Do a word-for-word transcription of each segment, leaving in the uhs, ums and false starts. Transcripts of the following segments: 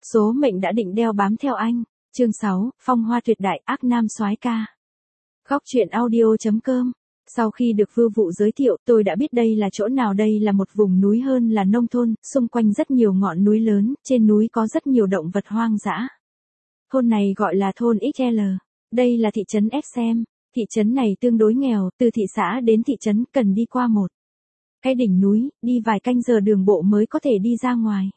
Số mệnh đã định đeo bám theo anh. Chương sáu, phong hoa tuyệt đại, ác nam soái ca. Góc truyện audio.com. Sau khi được Vưu Vụ giới thiệu, tôi đã biết đây là chỗ nào. Đây là một vùng núi hơn là nông thôn, xung quanh rất nhiều ngọn núi lớn, trên núi có rất nhiều động vật hoang dã. Thôn này gọi là thôn ích lờ. Đây là thị trấn ép em. Thị trấn này tương đối nghèo, từ thị xã đến thị trấn cần đi qua một cái đỉnh núi, đi vài canh giờ đường bộ mới có thể đi ra ngoài.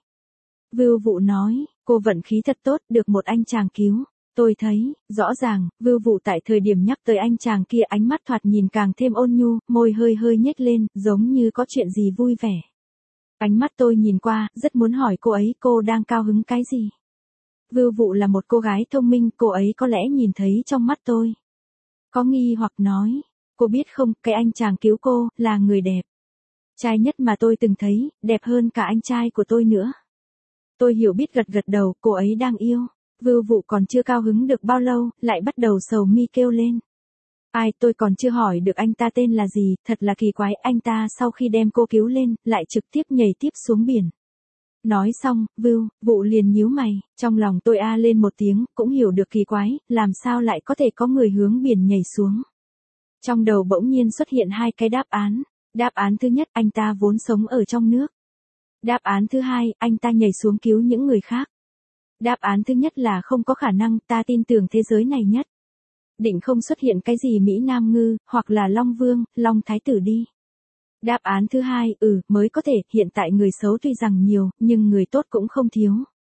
Vưu Vụ nói, cô vận khí thật tốt, được một anh chàng cứu. Tôi thấy, rõ ràng, Vưu Vụ tại thời điểm nhắc tới anh chàng kia ánh mắt thoạt nhìn càng thêm ôn nhu, môi hơi hơi nhếch lên, giống như có chuyện gì vui vẻ. Ánh mắt tôi nhìn qua, rất muốn hỏi cô ấy cô đang cao hứng cái gì. Vưu Vụ là một cô gái thông minh, cô ấy có lẽ nhìn thấy trong mắt tôi. Có nghi hoặc nói, cô biết không, cái anh chàng cứu cô, là người đẹp trai nhất mà tôi từng thấy, đẹp hơn cả anh trai của tôi nữa. Tôi hiểu biết gật gật đầu, cô ấy đang yêu. Vưu Vụ còn chưa cao hứng được bao lâu, lại bắt đầu sầu mi kêu lên. Ai, tôi còn chưa hỏi được anh ta tên là gì, thật là kỳ quái, anh ta sau khi đem cô cứu lên, lại trực tiếp nhảy tiếp xuống biển. Nói xong, Vưu Vụ liền nhíu mày, trong lòng tôi a lên một tiếng, cũng hiểu được kỳ quái, làm sao lại có thể có người hướng biển nhảy xuống. Trong đầu bỗng nhiên xuất hiện hai cái đáp án. Đáp án thứ nhất, anh ta vốn sống ở trong nước. Đáp án thứ hai, anh ta nhảy xuống cứu những người khác. Đáp án thứ nhất là không có khả năng, ta tin tưởng thế giới này nhất định không xuất hiện cái gì Mỹ Nam Ngư, hoặc là Long Vương, Long Thái Tử đi. Đáp án thứ hai, ừ, mới có thể, hiện tại người xấu tuy rằng nhiều, nhưng người tốt cũng không thiếu.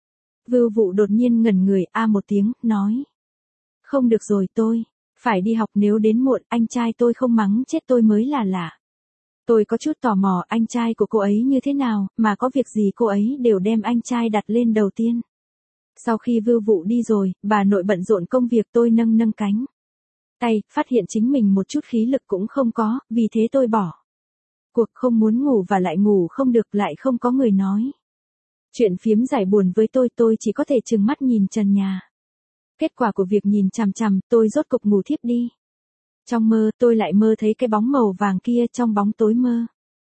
Vưu Vụ đột nhiên ngẩn người, a một tiếng, nói. Không được rồi, tôi phải đi học, nếu đến muộn, anh trai tôi không mắng chết tôi mới là lạ. Tôi có chút tò mò anh trai của cô ấy như thế nào, mà có việc gì cô ấy đều đem anh trai đặt lên đầu tiên. Sau khi Vưu Vụ đi rồi, bà nội bận rộn công việc, tôi nâng nâng cánh tay, phát hiện chính mình một chút khí lực cũng không có, vì thế tôi bỏ cuộc, không muốn ngủ và lại ngủ không được, lại không có người nói chuyện phiếm giải buồn với tôi, tôi chỉ có thể trừng mắt nhìn trần nhà. Kết quả của việc nhìn chằm chằm, tôi rốt cục ngủ thiếp đi. Trong mơ, tôi lại mơ thấy cái bóng màu vàng kia, trong bóng tối mơ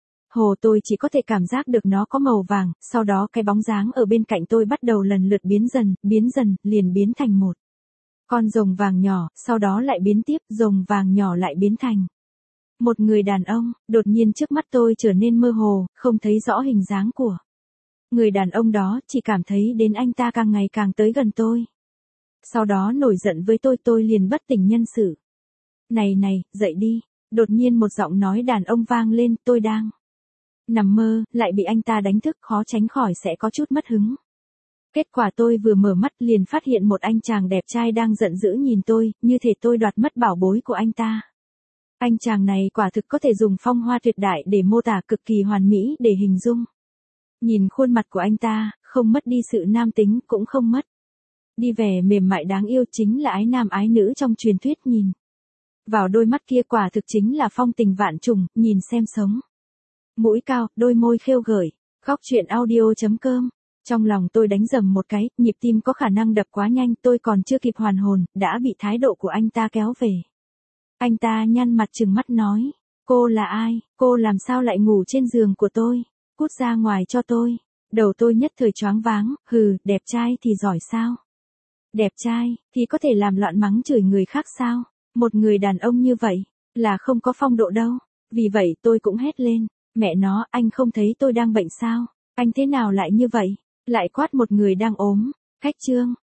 hồ tôi chỉ có thể cảm giác được nó có màu vàng, sau đó cái bóng dáng ở bên cạnh tôi bắt đầu lần lượt biến dần, biến dần, liền biến thành một con rồng vàng nhỏ, sau đó lại biến tiếp, rồng vàng nhỏ lại biến thành một người đàn ông. Đột nhiên trước mắt tôi trở nên mơ hồ, không thấy rõ hình dáng của người đàn ông đó, chỉ cảm thấy đến anh ta càng ngày càng tới gần tôi. Sau đó nổi giận với tôi, tôi liền bất tỉnh nhân sự. Này này, dậy đi. Đột nhiên một giọng nói đàn ông vang lên, tôi đang nằm mơ, lại bị anh ta đánh thức, khó tránh khỏi sẽ có chút mất hứng. Kết quả tôi vừa mở mắt liền phát hiện một anh chàng đẹp trai đang giận dữ nhìn tôi, như thể tôi đoạt mất bảo bối của anh ta. Anh chàng này quả thực có thể dùng phong hoa tuyệt đại để mô tả, cực kỳ hoàn mỹ để hình dung. Nhìn khuôn mặt của anh ta, không mất đi sự nam tính, cũng không mất đi vẻ mềm mại đáng yêu, chính là ái nam ái nữ trong truyền thuyết. Nhìn vào đôi mắt kia quả thực chính là phong tình vạn trùng, nhìn xem sống mũi cao, đôi môi khêu gợi. Góc truyện audio.com. Trong lòng tôi đánh rầm một cái, nhịp tim có khả năng đập quá nhanh, tôi còn chưa kịp hoàn hồn, đã bị thái độ của anh ta kéo về. Anh ta nhăn mặt trừng mắt nói, cô là ai, cô làm sao lại ngủ trên giường của tôi, cút ra ngoài cho tôi. Đầu tôi nhất thời choáng váng, hừ, đẹp trai thì giỏi sao? Đẹp trai, thì có thể làm loạn mắng chửi người khác sao? Một người đàn ông như vậy, là không có phong độ đâu. Vì vậy tôi cũng hét lên, mẹ nó, anh không thấy tôi đang bệnh sao? Anh thế nào lại như vậy? Lại quát một người đang ốm. Khách trương,